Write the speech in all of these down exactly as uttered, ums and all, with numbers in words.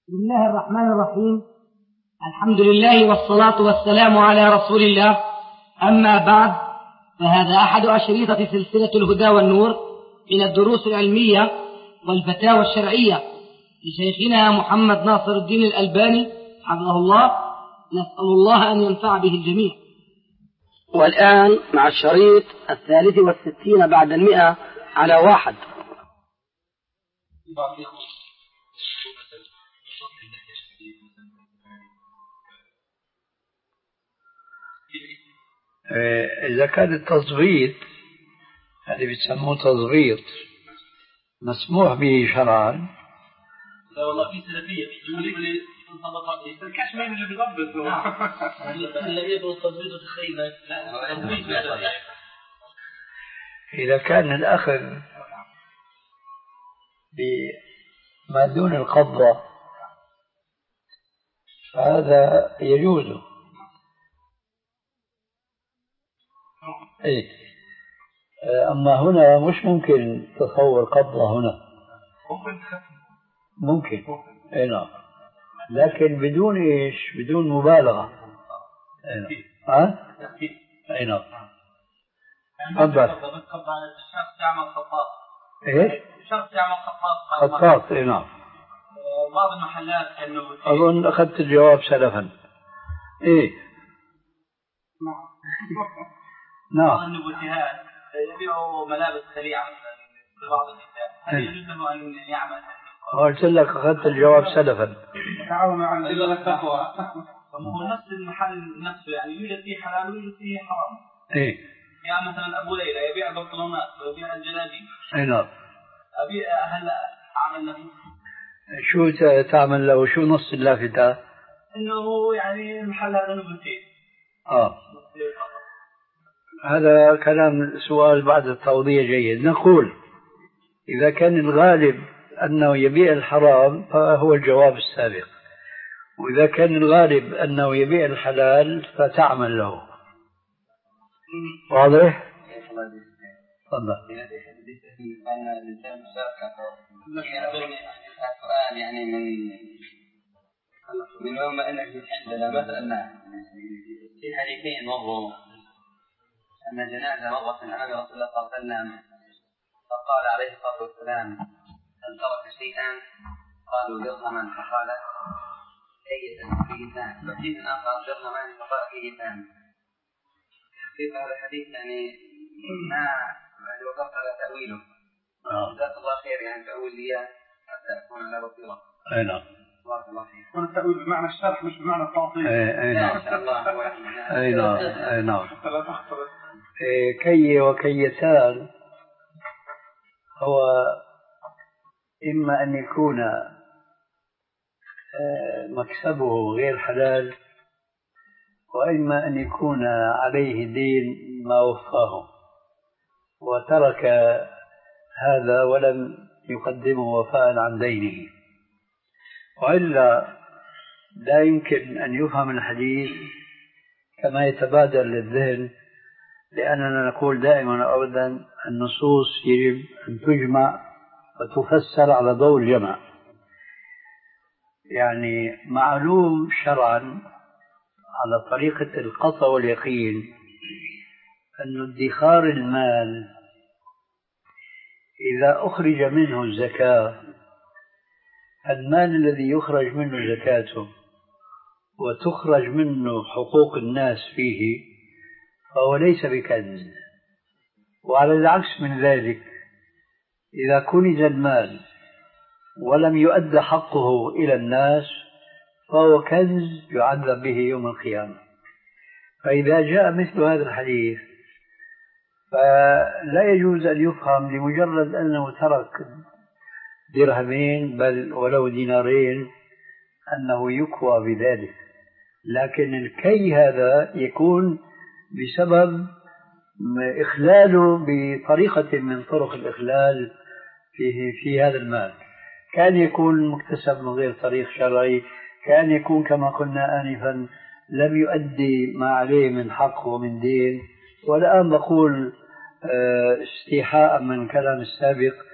بسم الله الرحمن الرحيم. الحمد لله والصلاة والسلام على رسول الله. أما بعد، فهذا أحد أشريطة سلسلة الهدى والنور من الدروس العلمية والفتاوى الشرعية لشيخنا محمد ناصر الدين الألباني حفظه الله. نسأل الله أن ينفع به الجميع. والآن مع الشريط الثالث والستين بعد المئة على واحد. إذا كان التظبيط هذا بيسموه تظبيط مسموح به شرعا. لا والله في سلفية يقول الكاش مين اللي بيضبط الذي يبغى التظبيط وتخيله. إذا كان الأخذ بما دون القبضة فهذا يجوز. إيه. أما هنا مش ممكن تصور قبضة هنا. ممكن. إيه نعم. لكن بدون إيش؟ بدون مبالغة. إيه نعم. ها؟ إيه نعم. تفضل. الشخص يعمل خطاط. إيش؟ الشخص يعمل خطاط. خطاط. إيه نعم. بعض المحلات كأنه أظن أخذت الجواب سلفا. إيه. نعم. النبوتيات يبيعوا ملابس سريعة مثلا لبعض النساء، هل يجوز له أن يعمل؟ قلت لك أخذت الجواب سلفا. تعاون عن التقوى. هو نفس المحل نفسه يعني يوجد فيه حلال ويوجد فيه حرام. إيه. يعني مثلا أبو ليلى يبيع بنطلونات ويبيع الجلابيب. إيه نعم. أبي هل أعمل له؟ شو تعمل له؟ شو نص اللافتة؟ إنه يعني المحل هذا نبوتي. آه. هذا كلام سؤال بعد التوضيح جيد. نقول إذا كان الغالب أنه يبيع الحرام فهو الجواب السابق، وإذا كان الغالب أنه يبيع الحلال فتعمل له. واضح؟ تفضل. سؤال يعني من من يوم أنك عندنا مثلا في حديثين مروا أن جنازة مرت من أمام رسول الله صلى الله عليه وسلم فقال عليه الصلاة والسلام هل ترك شيئا؟ قالوا درهما فقال كيس فيه ثاني، وحين آخر درهمان فقال فيه ثاني. في هذا الحديث يعني ما وقفت على تأويله. جزاك الله خير يعني تأويل لي حتى أكون على بصيرة. أي نعم. بارك الله فيك. يكون التأويل بمعنى الشرح مش بمعنى التعطيل. أي نعم. إن شاء الله. أي نعم. أي نعم. كي وكيتان هو إما أن يكون مكسبه غير حلال، وإما أن يكون عليه دين ما وفاه وترك هذا ولم يقدمه وفاء عن دينه، وإلا لا يمكن أن يفهم الحديث كما يتبادر للذهن، لأننا نقول دائما وأبدا النصوص يجب أن تجمع وتفسر على ضوء الجمع. يعني معلوم شرعا على طريقة القطع واليقين أن ادخار المال إذا أخرج منه الزكاة، المال الذي يخرج منه زكاته وتخرج منه حقوق الناس فيه فهو ليس بكنز. وعلى العكس من ذلك إذا كنز المال ولم يؤد حقه إلى الناس فهو كنز يعذب به يوم القيامة. فإذا جاء مثل هذا الحديث فلا يجوز أن يفهم لمجرد أنه ترك درهمين بل ولو دينارين أنه يكوى بذلك، لكن الكي هذا يكون بسبب إخلاله بطريقة من طرق الإخلال في, في هذا المال. كان يكون مكتسب من غير طريق شرعي، كان يكون كما قلنا آنفا لم يؤدي ما عليه من حق ومن دين. والآن بقول استيحاء من كلام السابق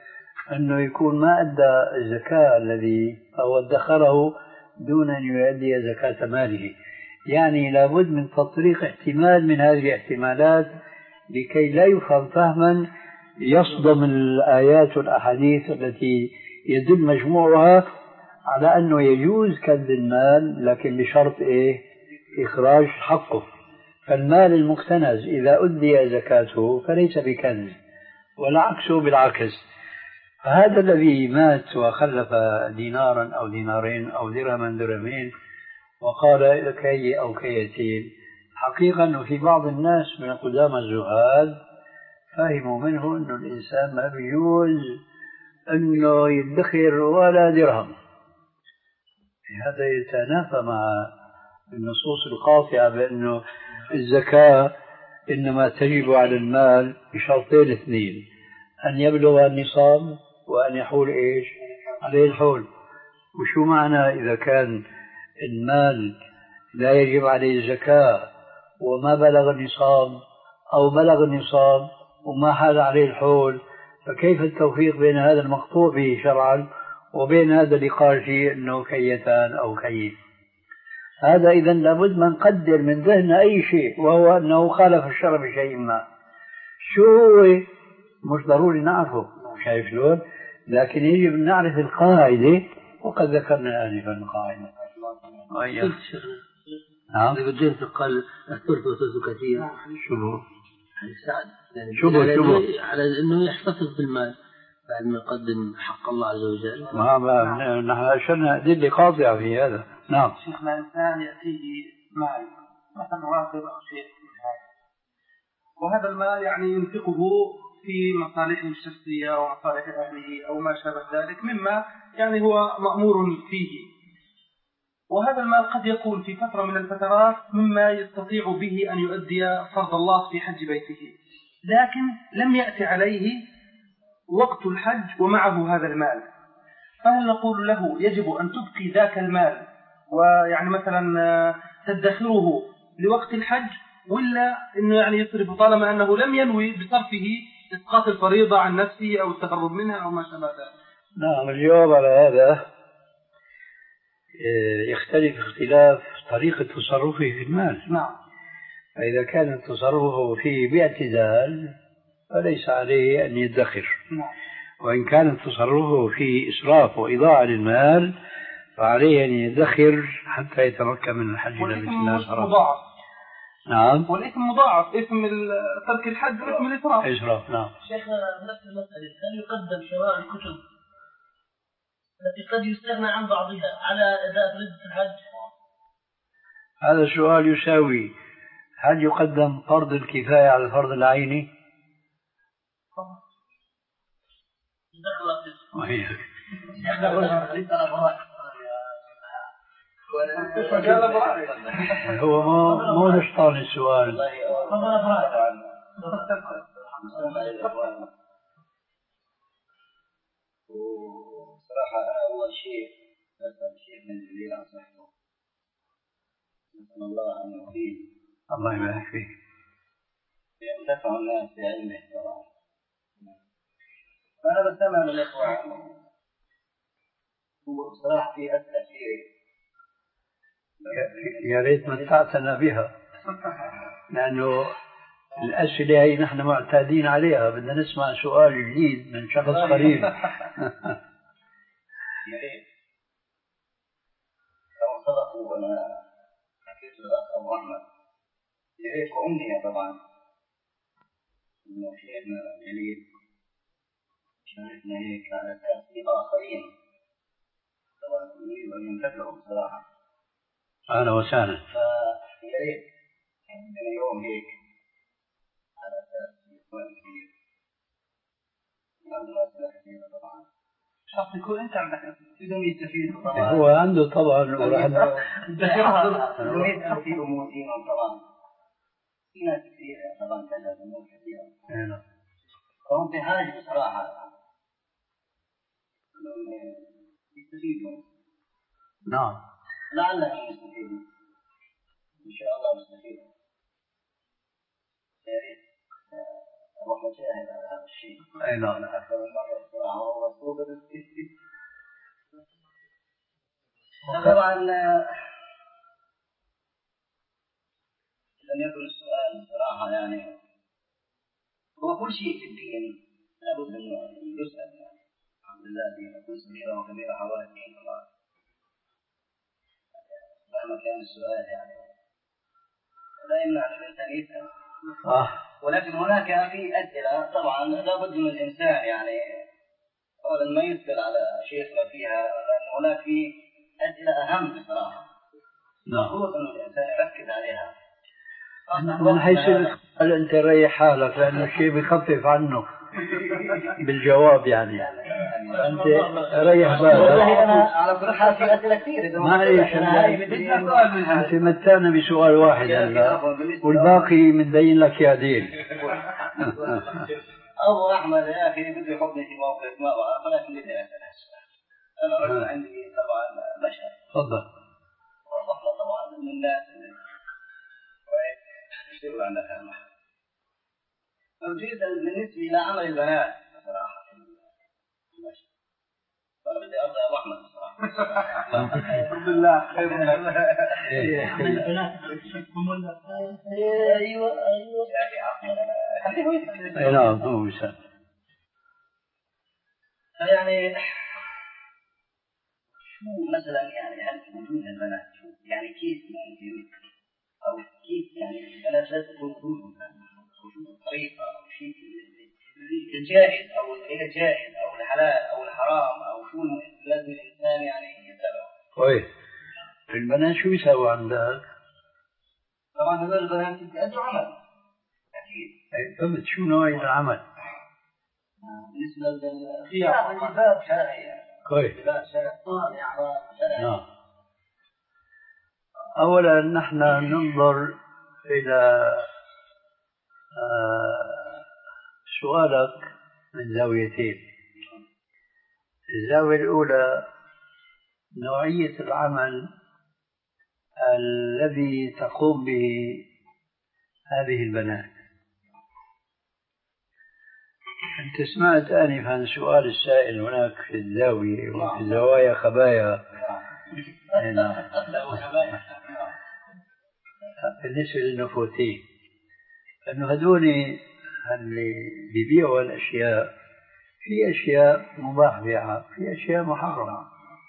أنه يكون ما أدى الزكاة الذي أو ادخره دون أن يؤدي زكاة ماله. يعني لابد من تطريق احتمال من هذه الاحتمالات لكي لا يفهم فهما يصدم الآيات والأحاديث التي يدل مجموعها على أنه يجوز كنز المال، لكن بشرط إيه؟ إخراج حقه. فالمال المكتنز إذا أدي زكاته فليس بكنز، والعكس بالعكس. فهذا الذي مات وخلف دينارا أو دينارين أو درهما درهمين وقال كي أو كيتين، حقيقة أنه في بعض الناس من قدام الزهاد فهموا منه أنه الإنسان ما بيجوز أنه يدخر ولا درهم. هذا يتنافى مع النصوص القاطعة بأنه الزكاة إنما تجب على المال بشرطين اثنين: أن يبلغ النصاب وأن يحول إيش عليه الحول. وشو معنى إذا كان المال لا يجب عليه الزكاة وما بلغ النصاب أو بلغ النصاب وما حال عليه الحول؟ فكيف التوفيق بين هذا المقطوع به شرعا وبين هذا اللي قال فيه أنه كيتان أو كيف؟ هذا إذن لابد من نقدر من ذهن أي شيء، وهو أنه خالف الشرع بشيء ما. شو هو مش ضروري نعرفه، شايف شلون؟ لكن يجب أن نعرف القاعدة، وقد ذكرنا آنفا القاعدة. نعم. إذا بدين تقال الثلث وثلث كثير. شو هو؟ يعني شو هو شو هو؟ على إنه يحتفظ بالمال بعد ما يقدم حق الله عز وجل. ما ما نحن أشرنا أدلة قاطعة في هذا. نعم. شيخنا إنسان يأتيه مال مثلا راتب أو شيء من هذا، وهذا المال يعني ينفقه في مصالحه الشخصية ومصالح أهله أو ما شابه ذلك مما يعني هو مأمور فيه، وهذا المال قد يكون في فترة من الفترات مما يستطيع به أن يؤدي فرض الله في حج بيته، لكن لم يأتي عليه وقت الحج ومعه هذا المال، فهل نقول له يجب أن تبقي ذاك المال ويعني مثلا تدخره لوقت الحج، ولا إنه يعني يصرف طالما أنه لم ينوي بصرفه إسقاط الفريضة عن نفسه أو التهرب منها أو ما شابه ذلك؟ نعم، الجواب على هذا يختلف اختلاف طريقة تصرفه في المال. نعم. فإذا كان تصرفه فيه باعتدال فليس عليه أن يدخر. نعم. وإن كان تصرفه فيه إسراف وإضاعة للمال فعليه أن يدخر حتى يتمكن من الحج إلى بيت الله الحرام. نعم. والإثم مضاعف، إثم ترك الحج وإثم الإسراف. إسراف. نعم. شيخ نفس المسألة، هل يقدم شراء الكتب التي قد يستغنى عن بعضها على أداء فريضة الحج؟ هذا السؤال يساوي: هل يقدم فرض الكفاية على الفرض العيني؟ هو مو مو نشطان السؤال. صراحة أنا أول شيء أسأل شيء من الدليل عن صحته، نسأل الله أن يقيم. الله يبارك فيك. ينتفع الناس بعلمه طبعا. فأنا بستمع للإخوة وصراحة في أسئلة شيء يا ريت متعتنا بها، لأنه الأسئلة هي نحن معتادين عليها، بدنا نسمع سؤال جديد من شخص قريب. يا ريت لو صدقوا وأنا حكيت للأخ أبو أحمد، يا ريت وأمنية طبعا إنه شيخنا جليل شاركنا هيك على تأثير آخرين طبعا يريد أن ينتفعوا بصراحة. أهلا وسهلا. فيا ريت عندنا يوم هيك على أساس يكون كثير عنده أسئلة كثيرة طبعا. شخص يكون أنت عندك بدون يستفيد طبعا. هو عنده طبعا ورحنا بدون يستفيد أمور دينهم طبعا. في ناس كثيرة طبعا تجد أمور كثيرة. فهم بحاجة بصراحة يستفيدون. نعم. لعلهم يستفيدون إن شاء الله يستفيدون. يا ريت والله جاهل على هذا الشيء. أي نعم. أنا أكثر من مرة الصراحة والله صوبة طبعا لم يكن السؤال صراحة يعني هو كل شيء في الدين لابد أن يسأل يعني الحمد لله دين كل صغيرة وكبيرة حوالي الدين طبعا مهما كان السؤال يعني لا يمنع الإنسان يسأل. آه. ولكن هناك في أسئلة طبعا لابد من الإنسان يعني أولا ما يسأل على شيخنا فيها لأن هناك في أسئلة أهم بصراحة. نعم. المفروض أن الإنسان يركز عليها. من حيث السؤال أنت ريح حالك لأنه الشيء بيخفف عنه بالجواب يعني أنت ريح بالك. والله أنا على كل حال في أسئلة كثير. ما إيش أنت متانا بسؤال واحد هلا والباقي متبين لك يا دين. أبو أحمد يا أخي بدي يحطني في موقف ما أعرف ولكن بدي أسأل السؤال. أنا رجل عندي طبعا مشهد. تفضل. وصحنا طبعا من الناس اللي يشتغلوا عندك المحل. أريد بالنسبة إلى عمل البنات بصراحة في المشهد. فأنا بدي أرضى أبو أحمد بصراحة. الحمد لله خير من الله. أيوة أيوة. أي نعم هو مثال. يعني شو مثلا يعني هل وجود البنات شو يعني كيف ممكن أو كيف يعني البنات لا تكون وجود وشو الطريقة أو شيء الجائز أو غير جائز أو الحلال أو الحرام أو شو لازم الإنسان يعني يتبعه. طيب البنات شو يسووا عندك؟ طبعا هذول البنات يأدوا عمل أكيد. فهمت شو نوع العمل؟ بالنسبة للخيار الباب شرعي. كويس. يعني نعم. أولا نحن ننظر إلى سؤالك من زاويتين. الزاوية الأولى نوعية العمل الذي تقوم به هذه البنات. أنت سمعت آنفا سؤال السائل هناك في الزاوية وفي زوايا خبايا هنا بالنسبة للنفوتين أنه هذول اللي بيبيعوا الأشياء في أشياء مباح بيعها في أشياء محرمة.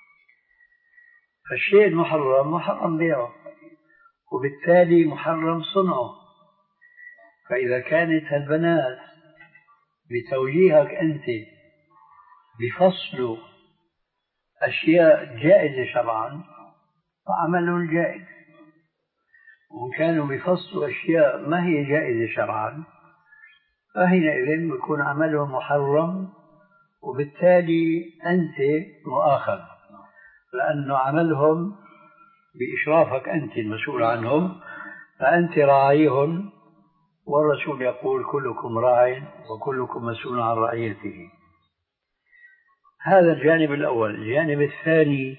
فالشيء المحرم محرم بيعه وبالتالي محرم صنعه. فإذا كانت البنات بتوجيهك أنت بفصل أشياء جائزة شرعا فعملهم جائز، وإن كانوا بفصل أشياء ما هي جائزة شرعا فحينئذ يكون عملهم محرم وبالتالي أنت مؤاخذ لأن عملهم بإشرافك أنت المسؤول عنهم فأنت راعيهم والرسول يقول كلكم راع وكلكم مسؤول عن رعيته. هذا الجانب الأول. الجانب الثاني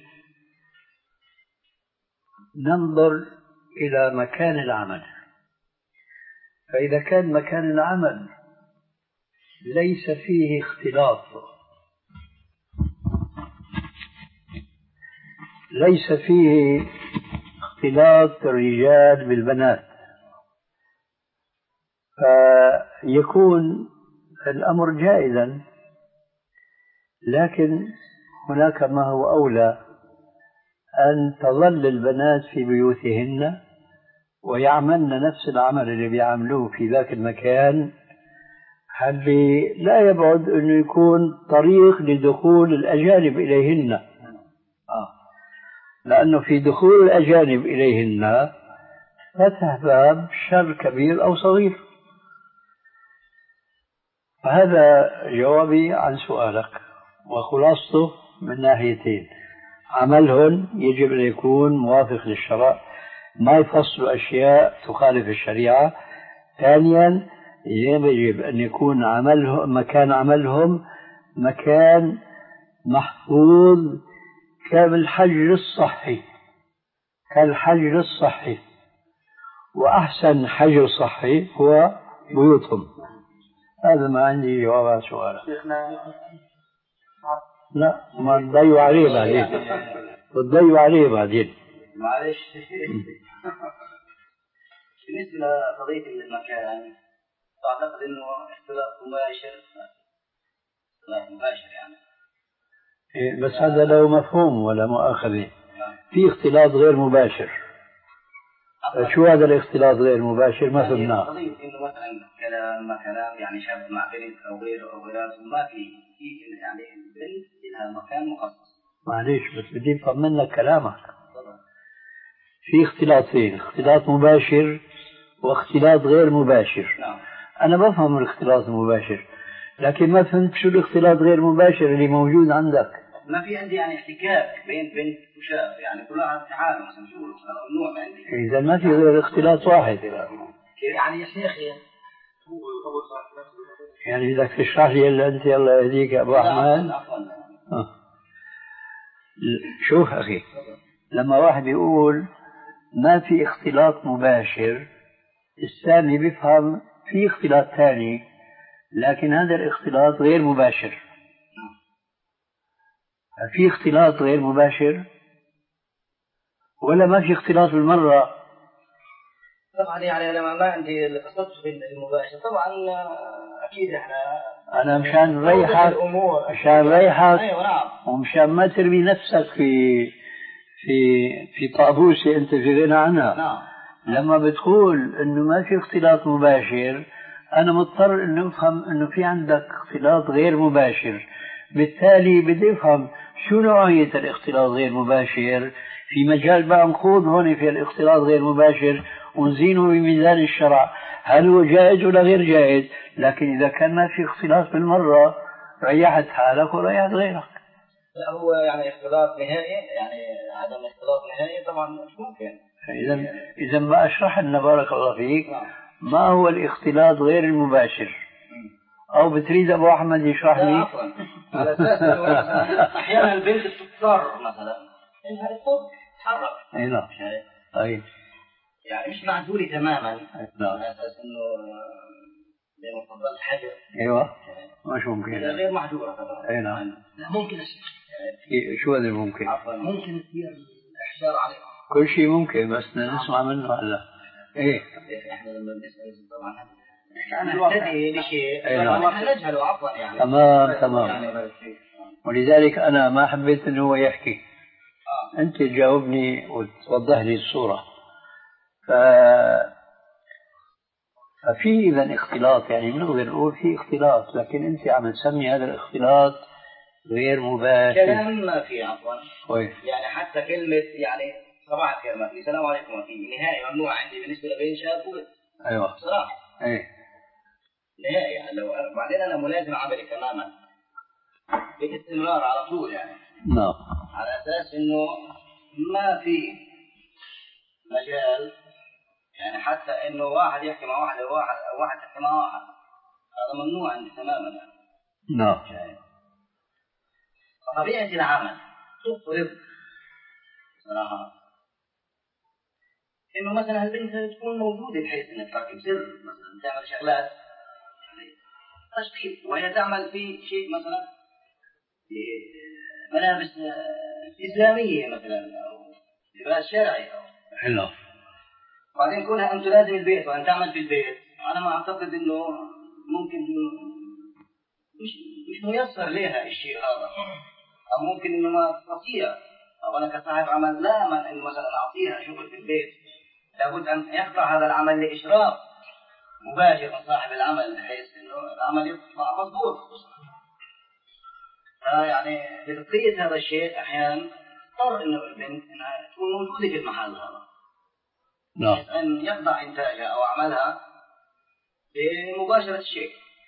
ننظر إلى مكان العمل. فإذا كان مكان العمل ليس فيه اختلاط ليس فيه اختلاط الرجال بالبنات فيكون الأمر جائزا، لكن هناك ما هو أولى أن تظل البنات في بيوتهن ويعملن نفس العمل اللي بيعملوه في ذاك المكان اللي لا يبعد أنه يكون طريق لدخول الأجانب إليهن. آه. لأنه في دخول الأجانب إليهن فتح باب شر كبير أو صغير. فهذا جوابي عن سؤالك وخلاصته من ناحيتين. عملهن يجب أن يكون موافق للشرع ما يفصل أشياء تخالف الشريعة. ثانيا يجب أن يكون عملهم مكان عملهم مكان محفوظ كالحجر الصحي كالحجر الصحي وأحسن حجر صحي هو بيوتهم. هذا ما عندي جواب على سؤالك. شيخنا لا ما تضيعوا عليه بعدين، بتضيعوا عليه بعدين. معلش. بالنسبة لقضية المكان أعتقد إنه اختلاط مباشر اختلاط مباشر يعني. إيه بس هذا له مفهوم ولا مؤاخذة. في اختلاط غير مباشر. شو هذا الاختلاط غير مباشر؟ ما فهمناه. قضية إنه مثلا كلام ما كلام يعني شاب مع بنت أو غيره أو غيره ما في في يعني البنت لها مكان مخصص. معليش بس بدي أفهم منك كلامك. في اختلاطين، اختلاط مباشر واختلاط غير مباشر. نعم. أنا بفهم الاختلاط المباشر لكن ما فهمت شو الاختلاط غير مباشر اللي موجود عندك. ما في عندي يعني احتكاك بين بنت وشاب يعني كلها تعامل مثلا شو هذا النوع ما عندي. إذا ما في غير اختلاط واحد. يعني يا شيخ يعني بدك تشرح لي إلا أنت الله يهديك يا أبو أحمد. آه. شوف أخي لما واحد يقول ما في اختلاط مباشر الثاني بيفهم في اختلاط ثاني لكن هذا الاختلاط غير مباشر. في اختلاط غير مباشر ولا ما في اختلاط بالمرة؟ طبعا يعني أنا ما عندي القصد بالمباشر طبعا أكيد إحنا أنا مشان نريحك مشان نريحك ومشان ما ترمي نفسك في في في طابوسة أنت في غنى عنها. نعم. لما بتقول إنه ما في اختلاط مباشر أنا مضطر إنه أفهم إنه في عندك اختلاط غير مباشر. بالتالي بدي أفهم شو نوعية الاختلاط غير مباشر في مجال بقى نخوض هون في الاختلاط غير مباشر ونزينه بميزان الشرع هل هو جائز ولا غير جائز. لكن إذا كان ما في اختلاط بالمرة ريحت حالك وريحت غيرك. لا هو يعني اختلاط نهائي يعني عدم اختلاط نهائي طبعا مش ممكن. إذا إذا ما أشرح لنا بارك الله فيك ما هو الاختلاط غير المباشر أو بتريد أبو أحمد يشرح لي؟ عفوا على أساس أحيانا البنت بتضطر مثلا إنها تتحرك. أي نعم. أي يعني مش معزولة تماما. نعم. على أساس إنه زي ما تفضلت حجر. أيوة مش ممكن. غير محجورة طبعا. أي نعم. ممكن أشيخ. شو هذا ممكن؟ ممكن يصير الإحجار عليهم. كل شيء ممكن بس نسمع منه هلا. إيه. إحنا لما بنسأل طبعا أنا أهتدي لشيء طبعا نجهله عفوا يعني. تمام تمام. ولذلك أنا ما حبيت إنه هو يحكي. آه. أنت تجاوبني وتوضح لي الصورة. ف... ففي إذا اختلاط يعني بنقدر نقول في اختلاط لكن أنت عم تسمي هذا الاختلاط غير مباشر. كلام ما في عفوا. كويس. يعني حتى كلمة يعني صباح الخير ما في السلام عليكم ما في نهائي ممنوع عندي بالنسبة لبين شاب وبنت. أيوة. صراحة. إيه. نهائي يعني لو بعدين أنا ملازم عملي تماما باستمرار على طول يعني. نعم. على أساس إنه ما في مجال يعني حتى إنه واحد يحكي مع واحد أو واحد أو واحد يحكي مع واحد هذا ممنوع عندي تماما يعني. نعم. طبيعة العمل تفرض صراحة إنه مثلا البنت تكون موجودة بحيث إنها تركب سر مثلا تعمل شغلات تشخيص وهي تعمل في شيء مثلا ملابس إسلامية مثلا أو لباس شرعي أو حلو. بعدين كونها أن تلازم البيت وأن تعمل في البيت أنا ما أعتقد إنه ممكن مش مش ميسر لها الشيء هذا أو ممكن إنه ما تستطيع أو أنا كصاحب عمل لا من إنه مثلا أعطيها شغل في البيت لابد أن يخضع هذا العمل لإشراف مباشر من صاحب العمل بحيث إنه العمل يطلع مضبوط. يعني لتقية هذا الشيء أحيانا اضطر إنه البنت إنها تكون موجودة في المحل هذا. نعم. أن يخضع إنتاجها أو عملها لمباشرة الشيء.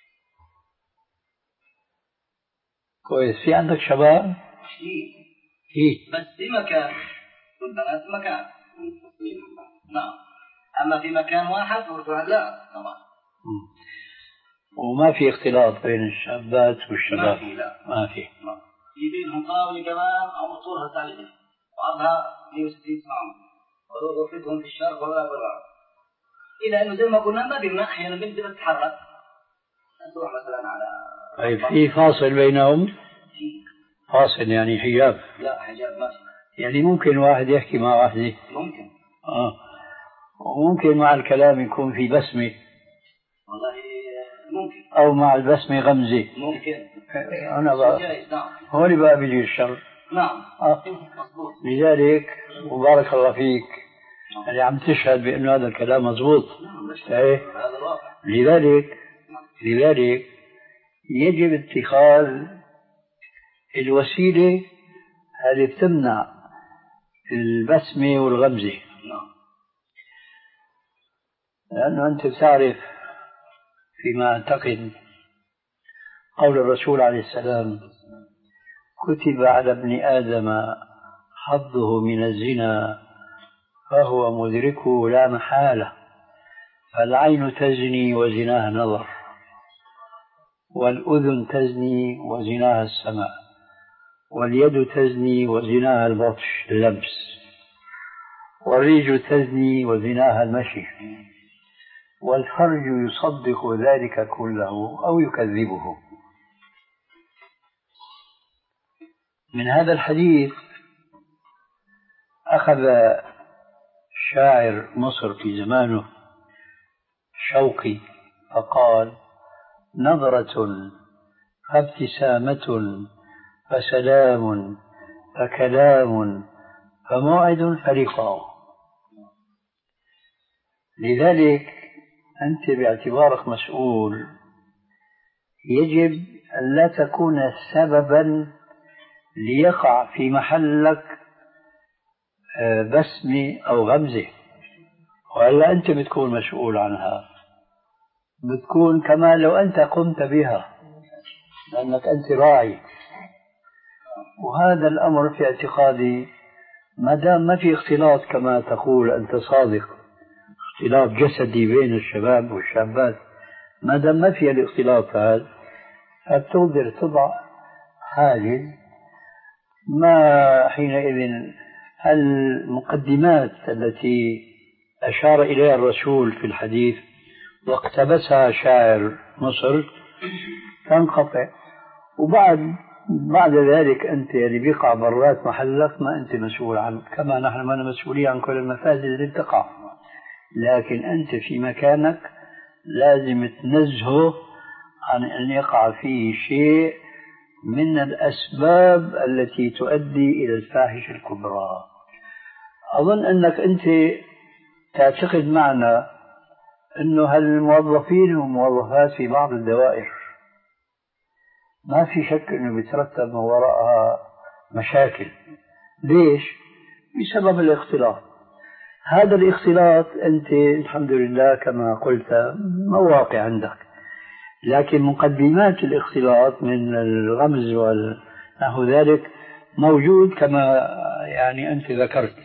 كويس. في عندك شباب؟ شيء. إيه. بس في مكان والبنات مكان. نعم. أما في مكان واحد والرجال لا طبعا. وما في اختلاط بين الشابات والشباب؟ ما في لا. ما في. ما. في بينهم طاولة كمان أو طولها ثالثة وعرضها مئة وستين سنتيمتر وغرفتهم في الشرق ولا بالغرب. إلى أنه زي ما قلنا ما بيمنع أحيانا البنت تتحرك تروح مثلا على طيب في فاصل بينهم؟ فاصل يعني حجاب؟ لا حجاب ما في. يعني ممكن واحد يحكي مع واحدة؟ ممكن. اه وممكن مع الكلام يكون في بسمة؟ والله ممكن. أو مع البسمة غمزة؟ ممكن. أنا بقى نعم. هون بقى بيجي الشر. نعم. آه. مضبوط. لذلك وبارك الله فيك اللي عم تشهد بأنه هذا الكلام مضبوط. ايه هذا الواقع. لذلك لذلك يجب اتخاذ الوسيلة اللي بتمنع البسمة والغمزة. نعم. لأنه أنت بتعرف فيما أعتقد قول الرسول عليه السلام: كتب على ابن آدم حظه من الزنا فهو مدركه لا محالة، فالعين تزني وزناها النظر، والأذن تزني وزناها السمع، واليد تزني وزناها البطش اللمس، والرجل تزني وزناها المشي، والفرج يصدق ذلك كله أو يكذبه. من هذا الحديث أخذ شاعر مصر في زمانه شوقي فقال: نظرة فابتسامة فسلام فكلام فموعد فلقاء. لذلك أنت باعتبارك مسؤول يجب أن لا تكون سببا ليقع في محلك بسمة أو غمزة، وإلا أنت بتكون مسؤول عنها، بتكون كما لو أنت قمت بها لأنك أنت راعي. وهذا الأمر في اعتقادي ما دام ما في اختلاط كما تقول أنت صادق، اختلاط جسدي بين الشباب والشابات، ما دام ما في الاختلاط هذا فتقدر تضع حاجز. ما حينئذ المقدمات التي أشار إليها الرسول في الحديث واقتبسها شاعر مصر تنقطع، وبعد بعد ذلك أنت اللي بيقع برات محلك ما أنت مسؤول عنه، كما نحن ما مسؤولين عن كل المفاسد اللي بتقع، لكن أنت في مكانك لازم تنزهه عن أن يقع فيه شيء من الأسباب التي تؤدي إلى الفاحشة الكبرى. أظن أنك أنت تعتقد معنا أنه هالموظفين وموظفات في بعض الدوائر ما في شك أنه بيترتب من وراءها مشاكل. ليش؟ بسبب الاختلاط. هذا الاختلاط أنت الحمد لله كما قلت مواقع عندك، لكن مقدمات الاختلاط من الغمز ونحو ذلك موجود كما يعني أنت ذكرت.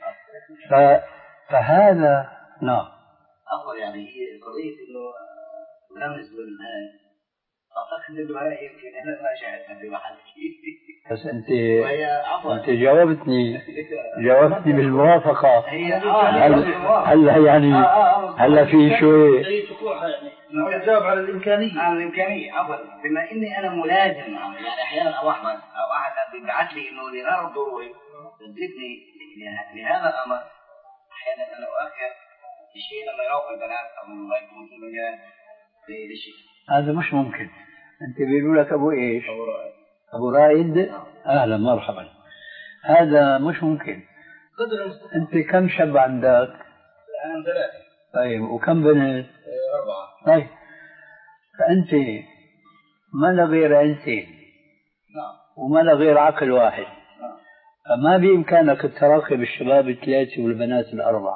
فهذا نعم أفضل يعني هي قضية إنه غمز بالهاي أعتقد إنه هاي يمكن أنا ما شاهدتها في محل. بس أنت أنت جاوبتني جاوبتني بالموافقة. هلا يعني هلا في شوي نجاوب على الإمكانية. على الإمكانية أفضل. بما إني أنا ملازم يعني أحيانا أو أحمد أو أحد بيبعث لي إنه لغرض ضروري تدركني لهذا الأمر، أحيانا أنا أؤخر الشيء لما يروح البنات أو ما يكون في مجال للشيء. هذا مش ممكن. أنت بيقولوا لك أبو إيش؟ أبو رائد. أبو رائد أهلا مرحبا. هذا مش ممكن. أنت كم شاب عندك؟ الآن ثلاثة. طيب وكم بنت؟ أربعة. طيب فأنت ما لا غير عينتين. نعم. وما لا غير عقل واحد. نعم. فما بإمكانك تراقب الشباب الثلاثة والبنات الأربعة.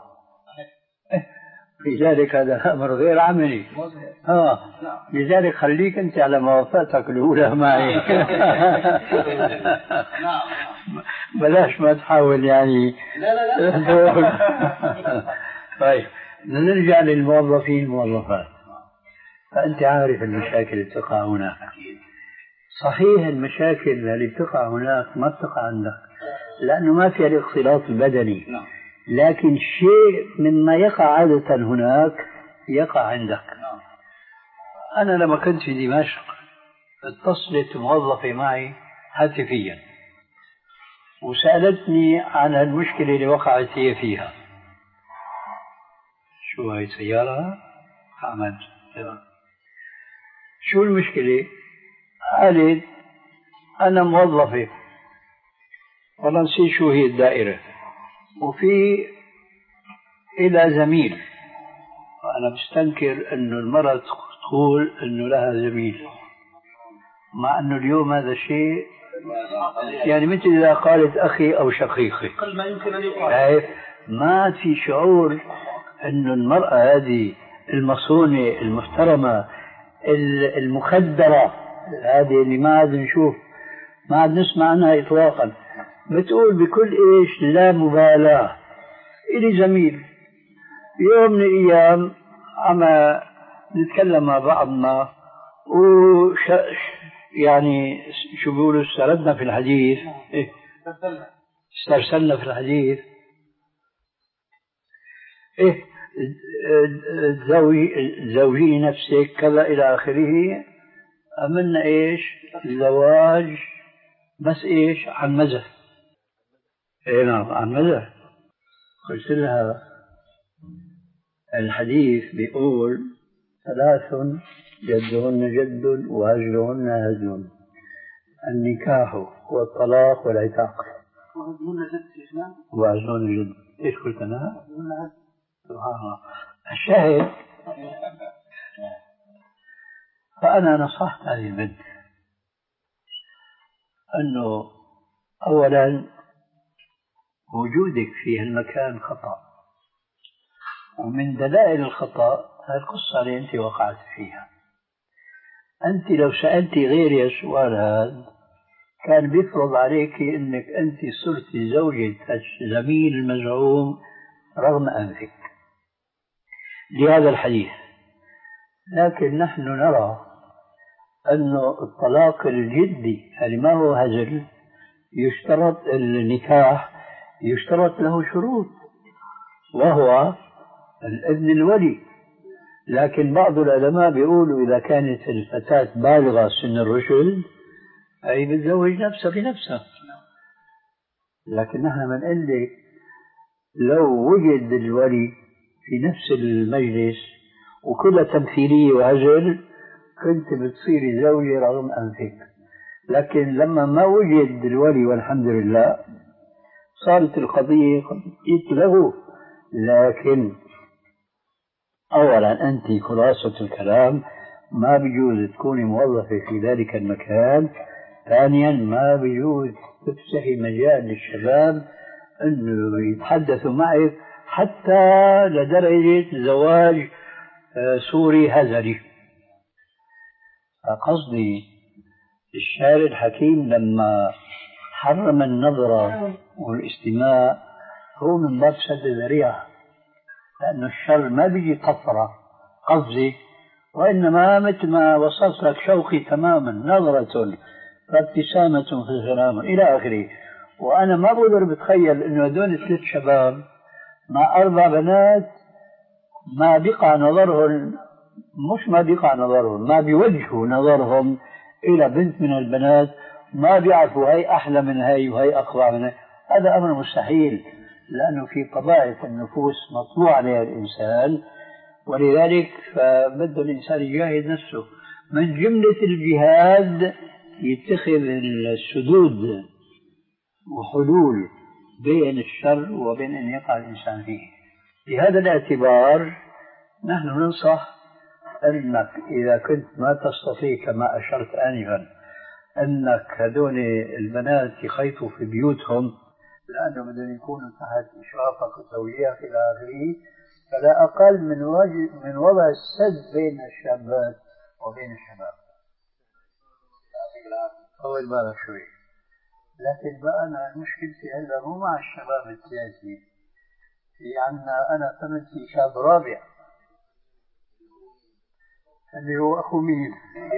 لذلك هذا أمر غير عملي. آه. لذلك خليك أنت على موافقتك الأولى معي. بلاش ما تحاول يعني. لا لا لا. طيب نرجع للموظفين الموظفات. فأنت عارف المشاكل اللي تقع هناك. صحيح المشاكل اللي تقع هناك ما تقع عندك لأنه ما فيها الاختلاط البدني، لكن شيء مما يقع عادة هناك يقع عندك. أنا لما كنت في دمشق اتصلت موظفة معي هاتفيا وسألتني عن المشكلة اللي وقعت هي فيها. شو هاي سيارة؟ عملت شو المشكلة؟ قالت أنا موظفة والله نسيت شو هي الدائرة، وفي إلى زميل، أنا بستنكر أنه المرأة تقول أنه لها زميل، مع أنه اليوم هذا الشيء يعني مثل إذا قالت أخي أو شقيقي أقل ما يمكن أن يقال. ما في شعور أنه المرأة هذه المصونة المحترمة المخدرة هذه اللي ما عاد نشوف ما عاد نسمع عنها إطلاقا، بتقول بكل إيش لا مبالاة إلي زميل. يوم من الأيام عم نتكلم مع بعضنا وش يعني شو بيقولوا استردنا في الحديث، إيه؟ استرسلنا في الحديث، إيه زوجي زوجي نفسك كذا إلى آخره. عملنا إيش زواج بس إيش عن مزح. إيه نعم عن مزح. قلت لها الحديث بيقول ثلاث جدهن جد وهجرهن هجر: النكاح والطلاق والعتاق. وهجرهن جد شيخنا؟ وهجرهن جد. إيش قلت أنا؟ سبحان الله. الشاهد فأنا نصحت هذه البنت أنه أولا وجودك في هالمكان خطأ، ومن دلائل الخطأ هذه القصة اللي أنت وقعت فيها. أنت لو سألتي غيري السؤال هذا كان بيفرض عليك أنك أنت صرت زوجة الزميل المزعوم رغم أنفك لهذا الحديث. لكن نحن نرى أن الطلاق الجدي اللي ما هو هزل يشترط النكاح يشترط له شروط وهو الإذن الولي. لكن بعض العلماء بيقولوا إذا كانت الفتاة بالغة سن الرشد أي بتزوج نفسها بنفسها. لكن نحن بنقول لك لو وجد الولي في نفس المجلس وكلها تمثيلية وهزل كنت بتصيري زوجة رغم أنفك. لكن لما ما وجد الولي والحمد لله صارت القضية يتلغوا. لكن أولا أنت خلاصة الكلام ما بيجوز تكوني موظفة في ذلك المكان. ثانيا ما بيجوز تفسحي مجال للشباب أنه يتحدثوا معك حتى لدرجة زواج سوري هزلي. قصدي الشاعر الحكيم لما حرم النظرة والاستماع هو من باب سد الذريعة، لأن الشر ما بيجي قطرة قفزة، وإنما مثل ما وصلت لك شوقي تماما نظرة فابتسامة في سلام إلى آخره. وأنا ما بقدر بتخيل إنه هدول ثلاث شباب مع أربع بنات ما بيقع نظرهم، مش ما بيقع نظرهم، ما بيوجهوا نظرهم إلى بنت من البنات ما بيعرفوا هي أحلى من هي وهي أقوى من هي. هذا أمر مستحيل، لأنه في طبائع النفوس مطلوع عليها الإنسان. ولذلك فبده الإنسان يجاهد نفسه. من جملة الجهاد يتخذ السدود وحلول بين الشر وبين أن يقع الإنسان فيه. بهذا الاعتبار نحن ننصح أنك إذا كنت ما تستطيع كما أشرت آنفا أنك هذول البنات يخيطوا في بيوتهم لأنهم بدهم يكونوا تحت إشرافك وتوجيهك إلى آخره، فلا أقل من من وضع السد بين الشابات وبين الشباب. طول بالك شوي. لكن بقى أنا مشكلتي هلا مو مع الشباب السياسي، في عنا أنا ثمنتي شاب رابع اللي هو أخو مين؟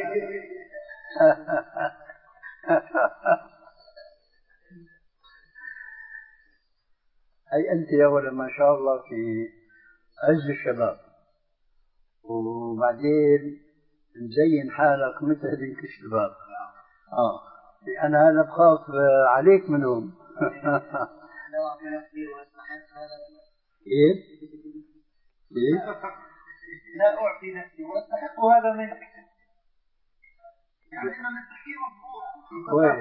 أي أنت أولا ما شاء الله في عز الشباب، وبعدين مزين حالك مثل هذيك الشباب. اه انا هلا بخاف عليك منهم. كيف؟ كيف؟ لا أعطي نفسي واستحق هذا منك. يعني احنا نستحي مضبوط. كويس.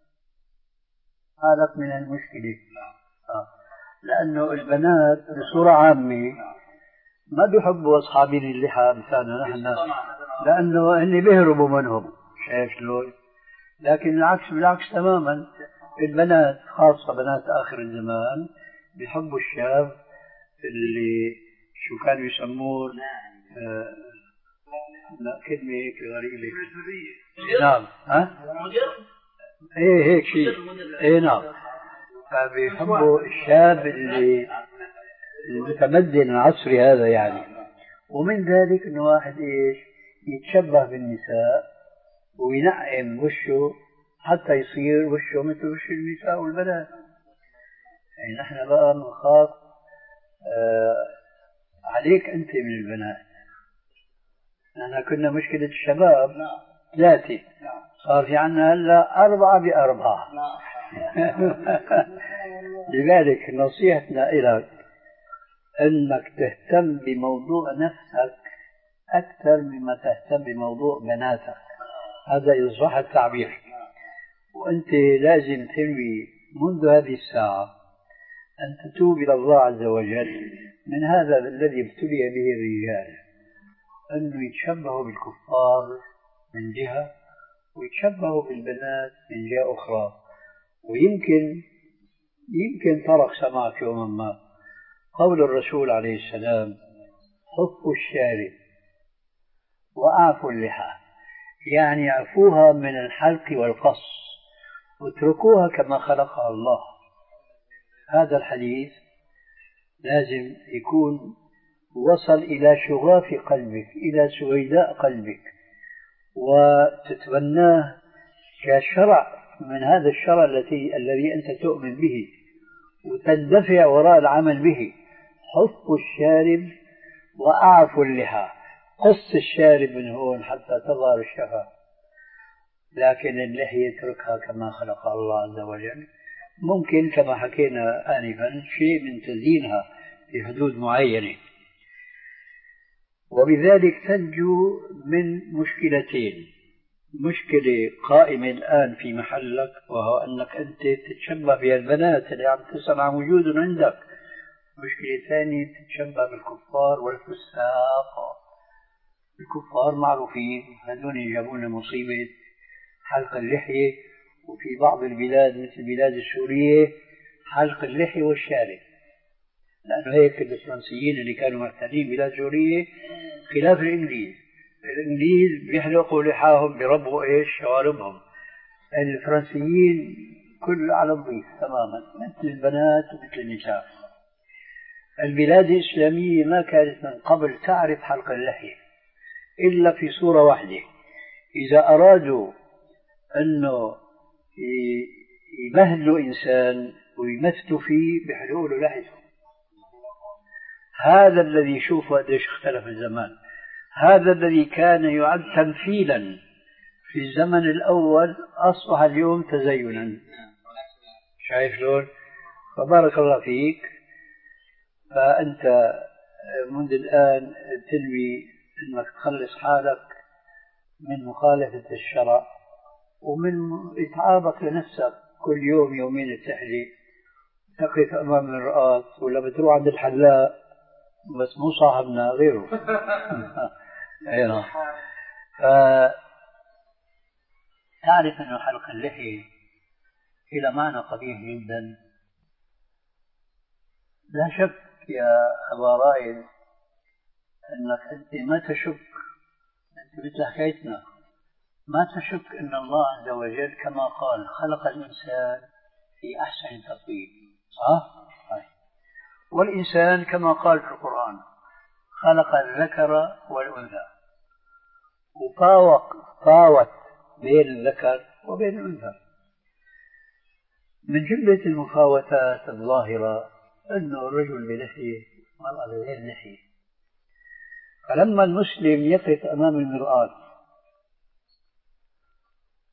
حالك من المشكلة. آه. لأنه البنات بصورة عامة ما بيحبوا أصحابين اللحى مثلنا نحن، لأنه هن بيهربوا منهم. شايف شلون؟ لكن العكس بالعكس تماما، البنات خاصة بنات آخر الزمان بيحبوا الشاب اللي شو كانوا يسمون آه لا كلمة هيك غريبة. نعم ها؟ ايه هيك شيء. ايه نعم. فبيحبوا الشاب اللي المتمدن العصري هذا يعني. ومن ذلك انه واحد ايش يتشبه بالنساء وينعم وشه حتى يصير وشه مثل وش النساء والبنات. يعني نحن بقى بنخاف آه عليك انت من البنات. نحن كنا مشكلة الشباب ثلاثة، صار في عنا هلا أربعة بأربعة. لذلك نصيحتنا لك أنك تهتم بموضوع نفسك أكثر مما تهتم بموضوع بناتك. هذا إذا صح التعبير. وأنت لازم تنوي منذ هذه الساعة أن تتوب إلى الله عز وجل من هذا الذي ابتلي به الرجال، أنه يتشبهوا بالكفار من جهة ويتشبهوا بالبنات من جهة أخرى. ويمكن يمكن طرق سمعك يوما ما قول الرسول عليه السلام: حفوا الشارب وأعفوا اللحى، يعني عفوها من الحلق والقص واتركوها كما خلقها الله. هذا الحديث لازم يكون وصل إلى شغاف قلبك، إلى سويداء قلبك، وتتبناه كشرع من هذا الشرع الذي الذي أنت تؤمن به وتندفع وراء العمل به. حفوا الشارب وأعفوا اللحى، قص الشارب من هون حتى تظهر الشفة، لكن اللحية اتركها كما خلقها الله عز وجل. ممكن كما حكينا آنفا شيء من تزيينها في حدود معينة، وبذلك تنجو من مشكلتين: مشكلة قائمة الآن في محلك وهو أنك أنت تتشبه بالبنات اللي عم تسأل عن وجود عندك. مشكلة ثانية تتشبه بالكفار والفساق. الكفار معروفين، هذول يجيبون مصيبة حلق اللحية، وفي بعض البلاد مثل البلاد السورية حلق اللحية والشارب، لأنه هيك الفرنسيين اللي كانوا محتلين بلاد سوريا خلاف الإنجليز. الإنجليز بيحلقوا لحاهم بربوا إيش شواربهم، الفرنسيين كل على الضيف تماما مثل البنات ومثل النساء. البلاد الإسلامية ما كانت من قبل تعرف حلق اللحية إلا في صورة واحدة: إذا أرادوا أنه يبهدلوا إنسان ويمثلوا فيه بيحلقوا له لحيته. هذا الذي شوفوا قديش اختلف الزمان. هذا الذي كان يعد تمثيلا في الزمن الأول أصبح اليوم تزينا. شايف شلون؟ فبارك الله فيك. فأنت منذ الآن تنوي أنك تخلص حالك من مخالفة الشرع ومن إتعابك لنفسك. كل يوم يومين تحلي، تقف أمام المرآة ولا بتروح عند الحلاق، بس مو صاحبنا غيره. فتعرف أن حلق اللحية إلى معنى قبيح جدا. لا شك يا أبا رائد أنك أنت ما تشك، أنت مثل حكايتنا ما تشك أن الله عز وجل كما قال خلق الإنسان في أحسن تقويم، صح؟ طيب. والإنسان كما قال في القرآن خلق الذكر والأنثى، وفاوق فاوت بين الذكر وبين الأنثى. من جملة المفاوتات الظاهرة أنه الرجل بلحية والمرأة بغير لحية. فلما المسلم يقف أمام المرآة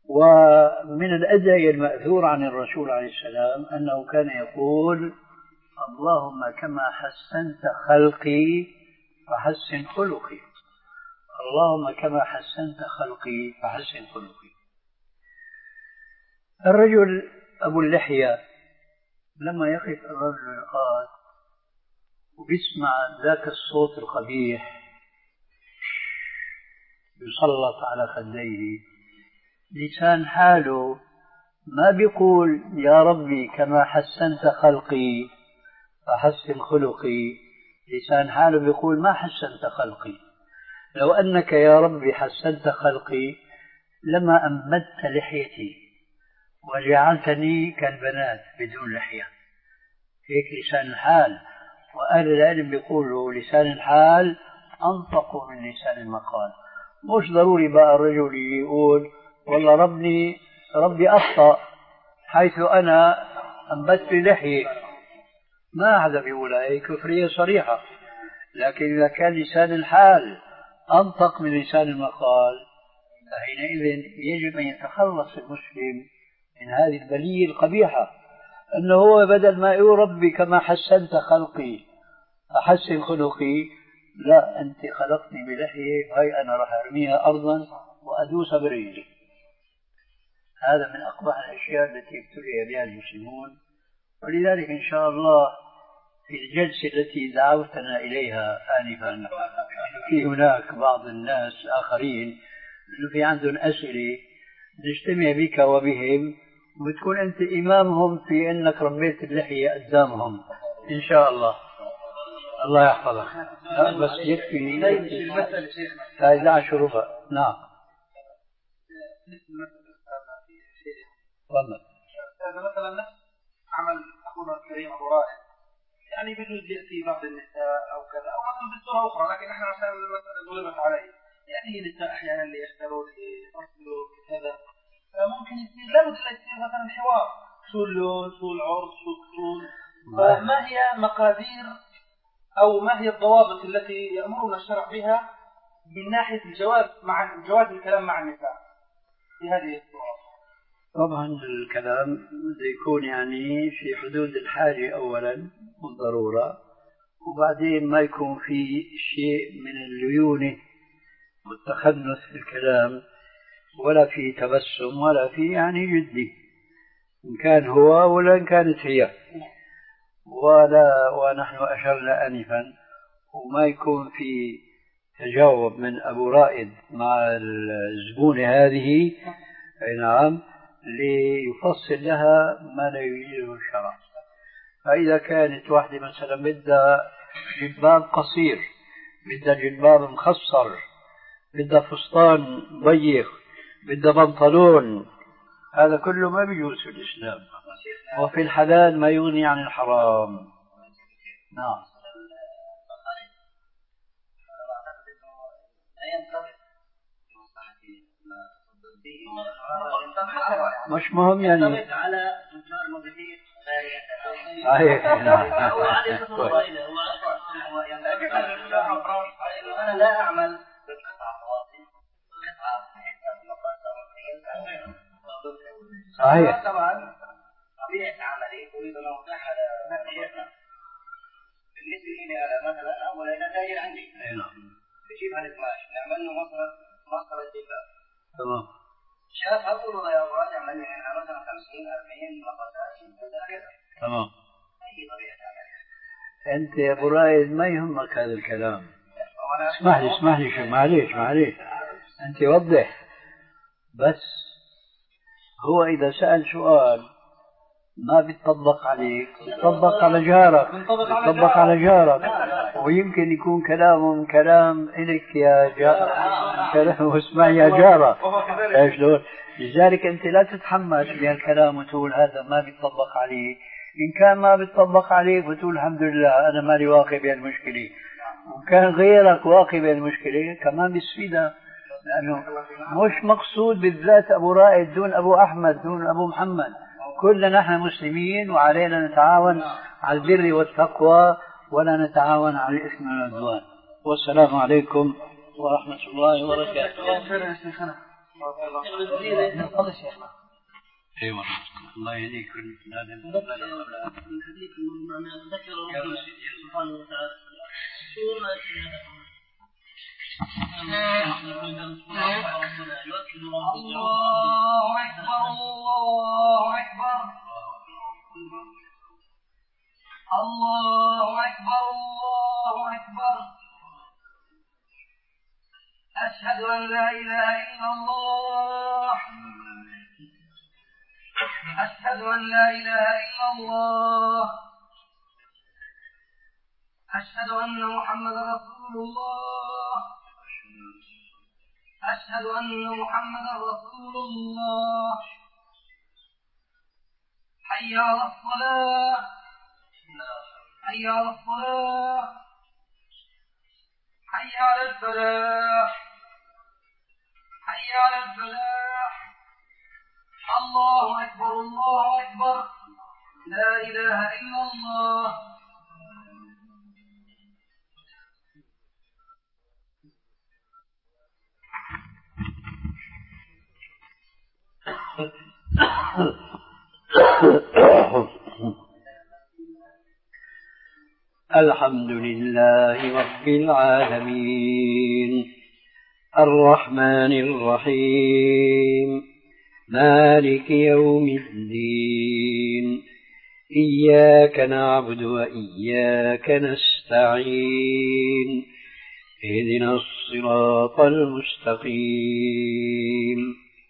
ومن الأدعية المأثور عن الرسول عليه السلام أنه كان يقول اللهم كما حسنت خلقي فحسن خلقي، اللهم كما حسنت خلقي فحسن خلقي. الرجل أبو اللحية لما يقف أمام المرآة وبيسمع ذاك الصوت القبيح يسلط على خديه، لسان حاله ما بيقول يا ربي كما حسنت خلقي فحسن خلقي، لسان حاله بيقول ما حسنت خلقي، لو أنك يا ربي حسنت خلقي لما أنبت لحيتي وجعلتني كالبنات بدون لحية. هيك لسان الحال، وأهل العلم بيقولوا لسان الحال أنطق من لسان المقال. مش ضروري بقى الرجل يقول والله ربي ربي أخطأ حيث أنا أنبت لحية، ما هذا بيقول هي كفرية صريحة. لكن إذا كان لسان الحال أنطق من لسان المقال فحينئذ يجب أن يتخلص المسلم من هذه البلية القبيحة، أنه هو بدل ما يقول ربي كما حسنت خلقي أحسن خلقي، لا أنت خلقتني بلحية هاي أنا راح أرميها أرضا وأدوس برجلي. هذا من أقبح الأشياء التي ابتلي بها المسلمون. ولذلك إن شاء الله في الجلسة التي دعوتنا إليها آنفا في هناك بعض الناس آخرين إنه في عندهم أسئلة نجتمع بك وبهم وبتكون أنت إمامهم في أنك ربيت اللحية قدامهم إن شاء الله. الله يحفظك. بس يكفي إذا عشر ربع. نعم تفضل. هذا مثلا نفس عمل أخونا الكريم أبو رائد، يعني بجوز يأتي بعض النساء أو كذا أو مثلا بصورة أخرى، لكن إحنا عشان المسألة ضربت عليه يعني نساء أحيانا اللي يشتروا يفصلوا كذا، فممكن يصير لابد يصير مثلا حوار شو اللون شو العرض شو الطول، فما هي مقادير أو ما هي الضوابط التي يأمرنا الشرع بها من ناحية الجواز مع جواز الكلام مع النساء في هذه الصورة؟ طبعا الكلام بده يكون يعني في حدود الحاجة أولا والضرورة، وبعدين ما يكون في شيء من الليونة والتخنث في الكلام، ولا في تبسم ولا في يعني جدي، إن كان هو ولا إن كانت هي، ولا ونحن أشرنا آنفا، وما يكون في تجاوب من أبو رائد مع الزبونة هذه نعم ليفصل لها ما لا يريده الشرع. فإذا كانت واحدة مثلا بدها جلباب قصير، بدها جلباب مخصر، بدها فستان ضيق، بدها بنطلون، هذا كله ما بيجوز في الإسلام، وفي الحلال ما يغني عن الحرام. نعم مش مهم يعني على تجار المضيفين صحيح. أنا لا أعمل صحيح. طبعا طبيعة عملي أريد أن أوضح على بالنسبة لي أنا مثلا أولا أنا تاجر عندي بجيب هالقماش نعمل له مصرف مصرف الجلباب تمام. شاف أقول له يا أبو نعمل لي منها مثلا خمسين أربعين مقاسات كذا تمام. أي طبيعة عملي. أنت يا أبو رائد ما يهمك هذا الكلام. اسمح لي اسمح لي شو معليش معليش أنت وضح بس. هو إذا سأل سؤال ما بيتطبق عليك بيتطبق على جارك بيتطبق على جارك، ويمكن يكون كلامهم كلام إلك يا جار كلام اسمع يا جارة ايش دول. لذلك أنت لا تتحمس بهالكلام وتقول هذا ما بيتطبق عليه. إن كان ما بيتطبق عليك وتقول الحمد لله أنا مالي واقع بهالمشكلة، وكان غيرك واقع بهالمشكلة كمان بيسفيدها، لأنه مش مقصود بالذات أبو رائد دون أبو أحمد دون أبو محمد، كلنا نحن مسلمين وعلينا نتعاون على البر والتقوى ولا نتعاون على الإثم والعدوان. والسلام عليكم ورحمة الله وبركاته. تفضل شيخنا. ايوه الله يهديك. من حديث من ذكر ربنا سبحانه وتعالى شو ما الله أكبر الله أكبر الله أكبر الله أكبر أشهد أن لا إله إلا الله أشهد أن لا إله إلا الله أشهد أن محمدا رسول الله أشهد أن محمدا رسول الله حي على الصلاة حي على الصلاة حي على الفلاح حي على الفلاح الله أكبر الله أكبر لا إله إلا الله. الحمد لله رب العالمين الرحمن الرحيم مالك يوم الدين إياك نعبد وإياك نستعين اهدنا الصراط المستقيم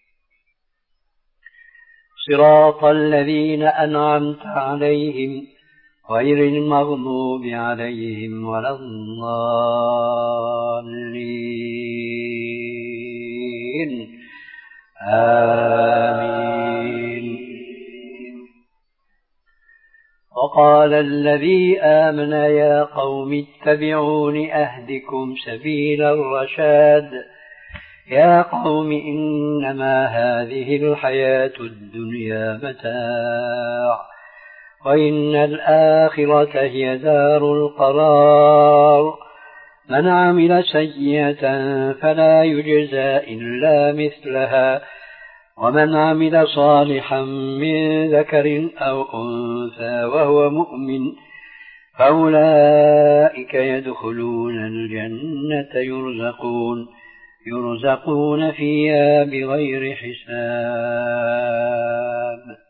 صراط الذين أنعمت عليهم غير المغضوب عليهم ولا الضالين آمين. وقال الذي آمن يا قوم اتبعون أهدكم سبيل الرشاد يا قوم إنما هذه الحياة الدنيا متاع وإن الآخرة هي دار القرار من عمل سيئة فلا يجزى إلا مثلها ومن عمل صالحا من ذكر أو أنثى وهو مؤمن فأولئك يدخلون الجنة يرزقون يرزقون فيها بغير حساب.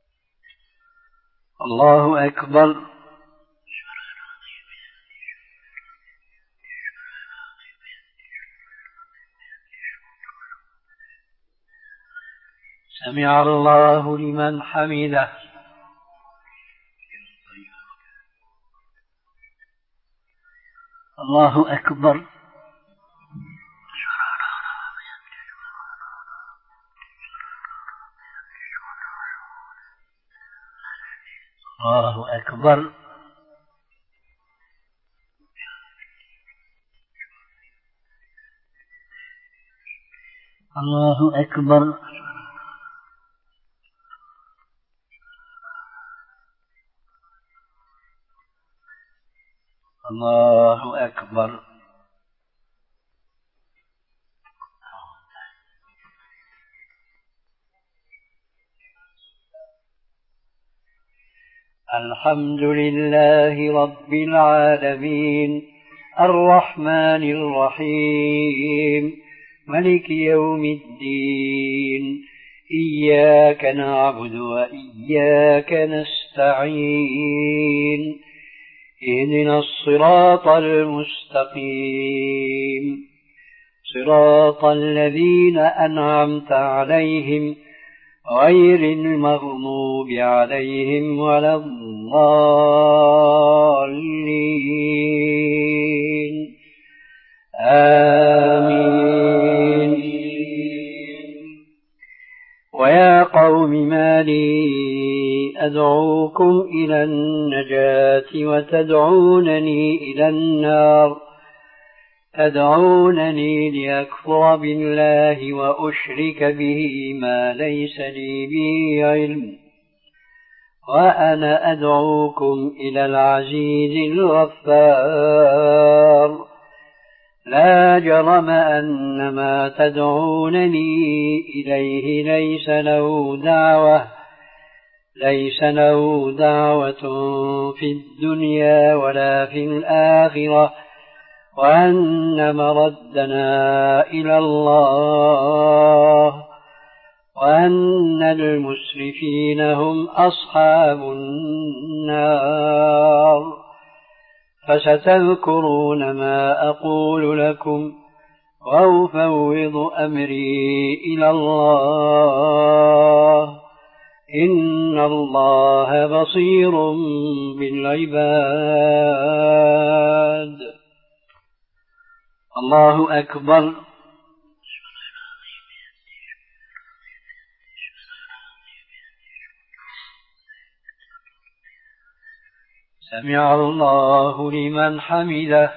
الله أكبر. سمع الله لمن حمده. الله أكبر. الله أكبر. الله أكبر. الله أكبر. الحمد لله رب العالمين الرحمن الرحيم ملك يوم الدين إياك نعبد وإياك نستعين اهدنا الصراط المستقيم صراط الذين أنعمت عليهم غير المغضوب عليهم ولا الضالين آمين. ويا قوم ما لي أدعوكم إلى النجاة وتدعونني إلى النار تدعونني لأكفر بالله وأشرك به ما ليس لي به علم وأنا أدعوكم إلى العزيز الغفار لا جرم أن ما تدعونني إليه ليس له دعوة ليس له دعوة في الدنيا ولا في الآخرة وأن مردنا إلى الله وأن المسرفين هم أصحاب النار فستذكرون ما أقول لكم وأفوض أمري إلى الله إن الله بصير بالعباد. الله أكبر. سمع الله لمن حمده.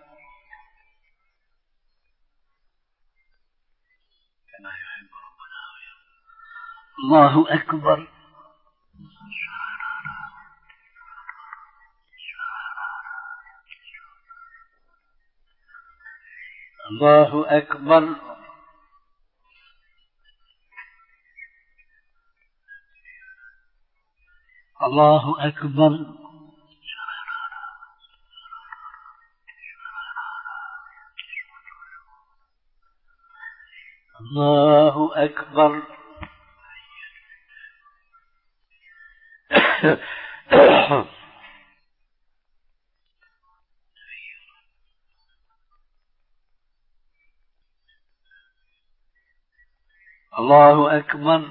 كما يحب ربنا ويرضى. الله أكبر. الله أكبر. الله أكبر. الله أكبر. الله أكبر.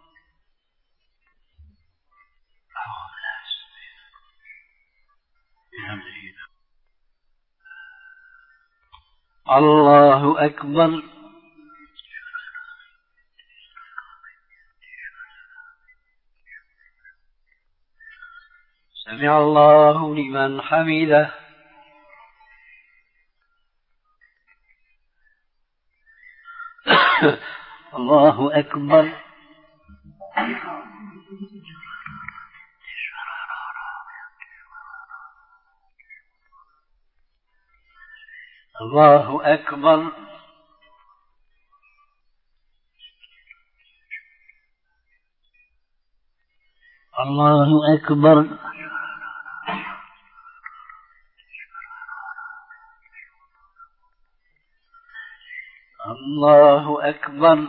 الله أكبر. سمع الله لمن حمده. الله أكبر. الله أكبر. الله أكبر. الله أكبر.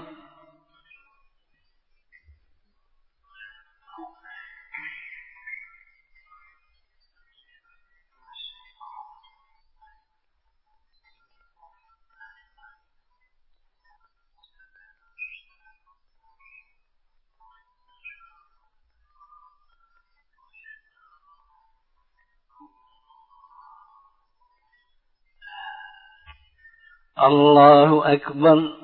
الله أكبر.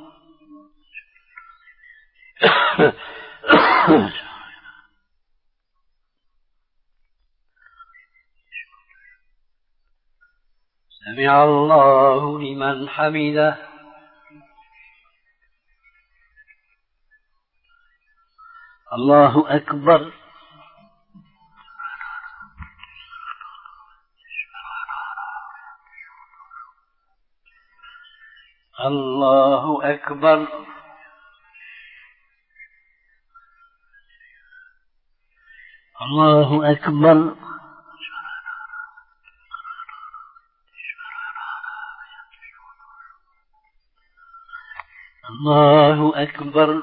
سمع الله لمن حمده. الله أكبر. الله أكبر. الله أكبر. الله أكبر.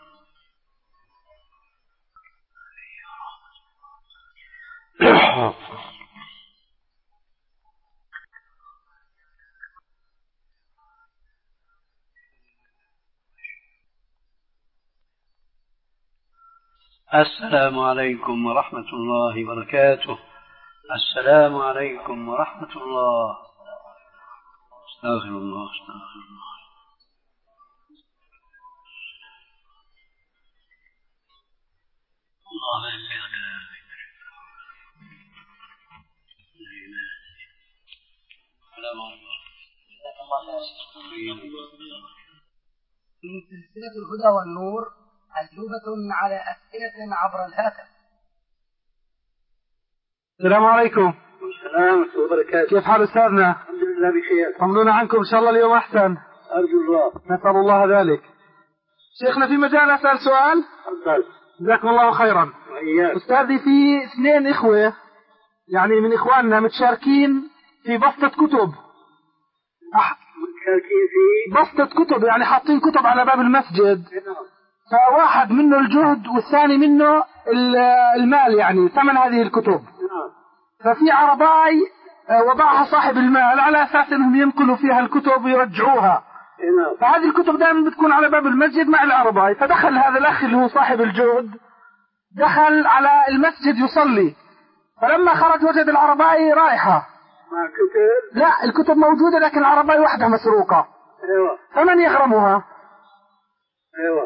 السلام عليكم ورحمة الله وبركاته. السلام عليكم ورحمة الله. استغفر الله استغفر الله. الله من سلسلة الهدى والنور أجوبة على أسئلة عبر الهاتف. السلام عليكم. السلام ورحمة الله وبركاته. كيف حال أستاذنا؟ الحمد لله. لا بخير. طمنونا عنكم إن شاء الله اليوم أحسن. أرجو الله. نسأل الله ذلك. شيخنا في مجال أسأل سؤال؟ تفضل. جزاكم الله خيرا. وإياك. أستاذي في اثنين إخوة يعني من إخواننا متشاركين في بسطة كتب. أح... متشاركين في بسطة كتب يعني حاطين كتب على باب المسجد. فواحد منه الجهد والثاني منه المال يعني ثمن هذه الكتب. ففي عرباي وضعها صاحب المال على أساس أنهم ينقلوا فيها الكتب ويرجعوها. فهذه الكتب دائما بتكون على باب المسجد مع العرباي. فدخل هذا الأخ اللي هو صاحب الجهد دخل على المسجد يصلي. فلما خرج وجد العرباي رايحة مع كتب. لا الكتب موجودة لكن العرباي وحدها مسروقة. أيوة. فمن يغرمها؟ أيوة.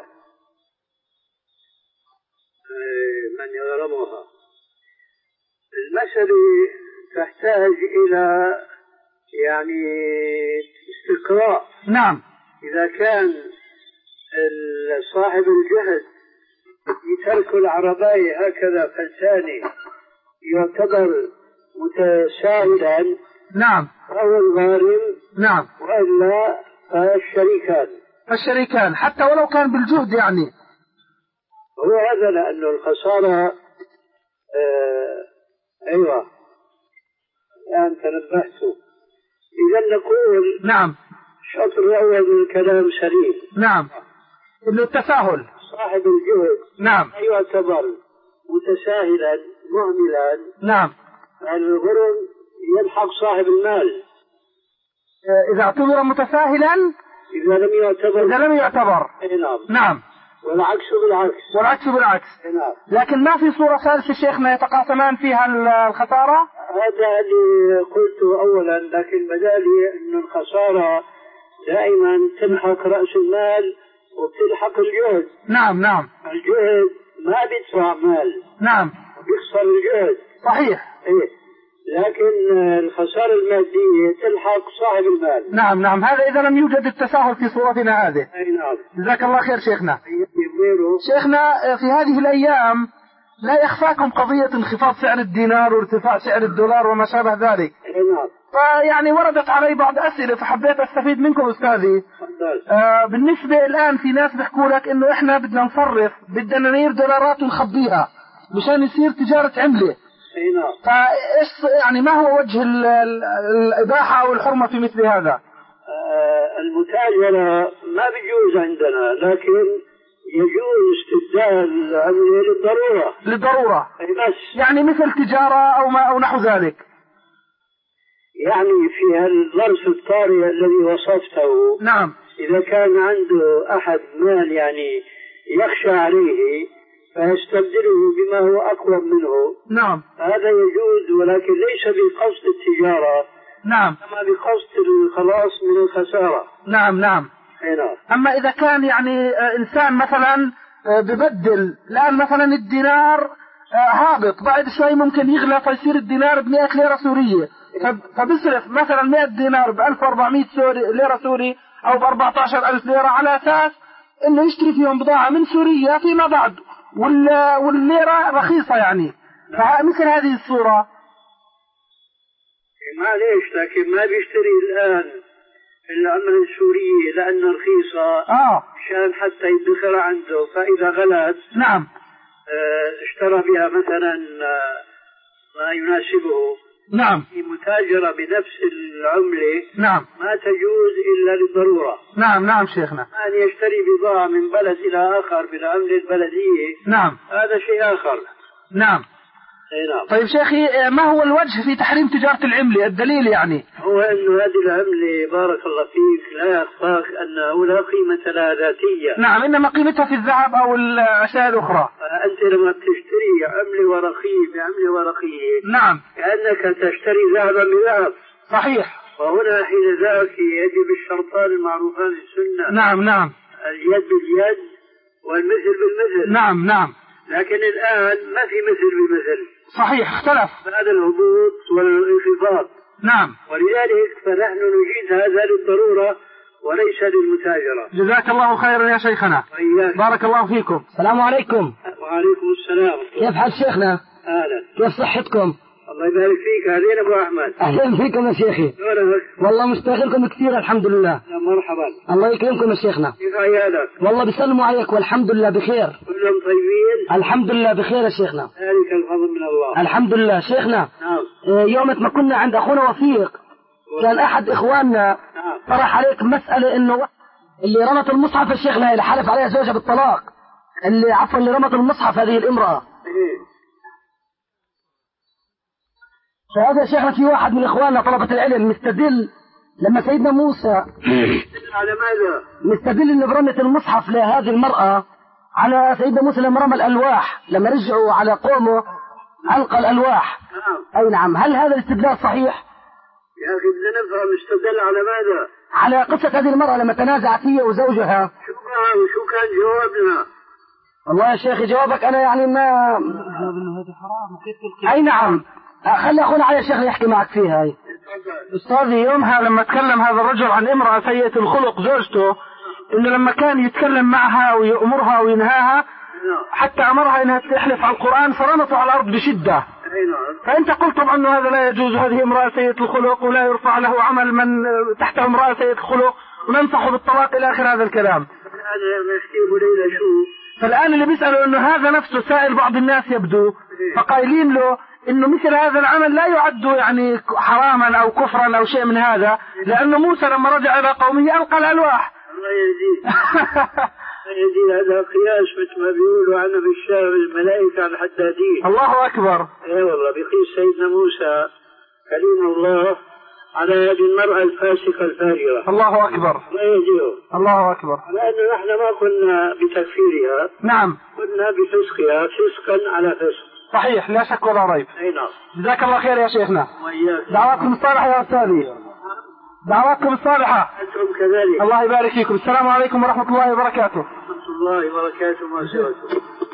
من يغرمها؟ المسألة تحتاج إلى يعني استقراء. نعم. إذا كان صاحب الجهد يترك العرباء هكذا فالثاني يعتبر متساهلا. نعم. أو الغارم. نعم. وإلا فالشريكان. الشريكان حتى ولو كان بالجهد يعني. هو هذا لأنه الخسارة آه أيوة الآن تنبهتوا. إذا نقول نعم الشطر الأول من الكلام سليم. نعم إنه التساهل صاحب الجهد نعم يعتبر متساهلا مهملا. نعم. الغرم يلحق صاحب المال إذا اعتبر متساهلا. إذا لم يعتبر إذا لم يعتبر. نعم. نعم. والعكس بالعكس. والعكس بالعكس. نعم. لكن ما في صورة ثالثة شيخنا يتقاسمان فيها الخسارة؟ هذا اللي قلته أولا لكن بدالي أن الخسارة دائما تلحق رأس المال وبتلحق الجهد. نعم نعم. الجهد ما بيدفع مال. نعم. بيخسر الجهد. صحيح. إيه. لكن الخسارة المادية تلحق صاحب المال. نعم نعم. هذا إذا لم يوجد التساهل في صورتنا هذه. أي نعم. جزاك الله خير شيخنا. شيخنا في هذه الأيام لا يخفاكم قضية انخفاض سعر الدينار وارتفاع سعر الدولار وما شابه ذلك. أي نعم. فيعني وردت علي بعض أسئلة فحبيت أستفيد منكم أستاذي. آه بالنسبة الآن في ناس بيحكوا لك إنه إحنا بدنا نصرف بدنا نير دولارات ونخبيها مشان يصير تجارة عملة. فإيش يعني ما هو وجه الإباحة أو الحرمة في مثل هذا؟ آه المتاجرة ما بيجوز عندنا لكن يجوز استبدال العملة للضرورة. للضرورة. بس. يعني مثل تجارة أو ما أو نحو ذلك. يعني في هالظرف الطارئ الذي وصفته. نعم. إذا كان عنده أحد مال يعني يخشى عليه فيستبدله بما هو أقوى منه. نعم. هذا يجوز ولكن ليس بقصد التجارة. نعم. أما بقصد الخلاص من الخسارة. نعم نعم. نعم. أما إذا كان يعني إنسان مثلا ببدل الآن مثلا الدينار هابط بعد شوي ممكن يغلى فيصير الدينار بمئة ليرة سورية فبصرف مثلا مئة دينار بألف وأربعمائة ليرة سوري أو بأربعة عشر ألف ليرة على أساس إنه يشتري فيهم بضاعة من سوريا فيما بعد والليرة رخيصة يعني. فمثل هذه الصورة معليش لكن ما بيشتري الآن العملة السورية لأنها رخيصة. آه. مشان حتى يدخر عنده فإذا غلت. نعم. اه اشترى بها مثلا اه ما يناسبه. نعم. في متاجرة بنفس العملة. نعم. ما تجوز إلا للضرورة. نعم نعم شيخنا. أن يشتري بضاعة من بلد إلى آخر بالعملة البلدية. نعم. هذا شيء آخر. نعم. نعم. طيب شيخي ما هو الوجه في تحريم تجارة العملة الدليل يعني؟ هو أنه هذه العملة بارك الله فيك لا يخفاك أنه لا قيمة لها ذاتية. نعم إنما قيمتها في الذهب أو الأشياء الأخرى. أنت لما تشتري عملة ورقية بعملة ورقية. نعم. كأنك تشتري ذهبا بذهب. صحيح. وهنا حين ذاك يجب الشرطان المعروفان في السنة. نعم نعم. اليد باليد والمثل بالمثل. نعم نعم. لكن الآن ما في مثل بمثل. صحيح اختلف. هذا الهبوط والانخفاض. نعم. ولذلك فنحن نجيد هذا للضرورة وليس للمتاجرة. جزاك الله خيرا يا شيخنا. وإياك. بارك الله فيكم. السلام عليكم. وعليكم السلام. كيف حال شيخنا؟ أهلا. كيف صحتكم؟ الله يبارك فيك. أهلين أبو أحمد. أهلا فيكم يا شيخي. والله مشتاقلكم كثير الحمد لله. مرحبا. الله يكرمكم يا شيخنا. كيف عيالك؟ والله بيسلموا عليك والحمد لله بخير. كلهم طيبين؟ الحمد لله بخير يا شيخنا. ذلك الفضل من الله. الحمد لله شيخنا. نعم. يوم ما كنا عند أخونا وفيق كان أحد إخواننا طرح عليك مسألة إنه اللي رمت المصحف يا شيخنا اللي حلف عليها زوجها بالطلاق، اللي عفوا اللي رمت المصحف هذه الامرأة. فهذا يا شيخنا في واحد من إخواننا طلبة العلم مستدل لما سيدنا موسى على ماذا؟ مستدل إنه برمت المصحف لهذه المرأة على سيدنا موسى لما رمى الألواح، لما رجعوا على قومه ألقى الألواح. نعم. أي نعم. هل هذا الاستدلال صحيح؟ يا أخي بدنا نفهم استدل على ماذا؟ على قصة هذه المرأة لما تنازعت هي وزوجها. شو كان شو كان جوابنا؟ والله يا شيخي جوابك أنا يعني ما أي نعم. خلي أخونا علي الشيخ يحكي معك فيها. هاي أستاذي يومها لما تكلم هذا الرجل عن امرأة سيئة الخلق زوجته، إنه لما كان يتكلم معها ويأمرها وينهاها حتى أمرها إنها تحلف على القرآن فرمته على الأرض بشدة. فأنت قلت طبعا أنه هذا لا يجوز، هذه امرأة سيئة الخلق ولا يرفع له عمل من تحت امرأة سيئة الخلق وننصحه بالطلاق إلى آخر هذا الكلام. فالآن اللي بيسأله أنه هذا نفسه سائل بعض الناس يبدو، فقايلين له إنه مثل هذا العمل لا يعد يعني حراما أو كفرا أو شيء من هذا، لأنه موسى لما رجع إلى قومه ألقى الألواح. الله يهديك. يهدي هذا قياس مثل ما بيقولوا عنه بالشعر الملائكة على الحدادين. الله أكبر. اي والله بيقيس سيدنا موسى كليم الله على هذه المرأة الفاسقة الفاجرة. الله أكبر. الله يهديه. الله أكبر. لأنه نحن ما كنا بتكفيرها. نعم. كنا بفسقها فسقا على فسق. صحيح لا شك ولا ريب. اي نعم. جزاك الله خير يا شيخنا. وإياك. دعواتكم الصالحة يا أستاذي. دعواتكم الصالحة. أنتم كذلك. الله يبارك فيكم. السلام عليكم ورحمة الله وبركاته. ورحمة الله وبركاته ومغفرته.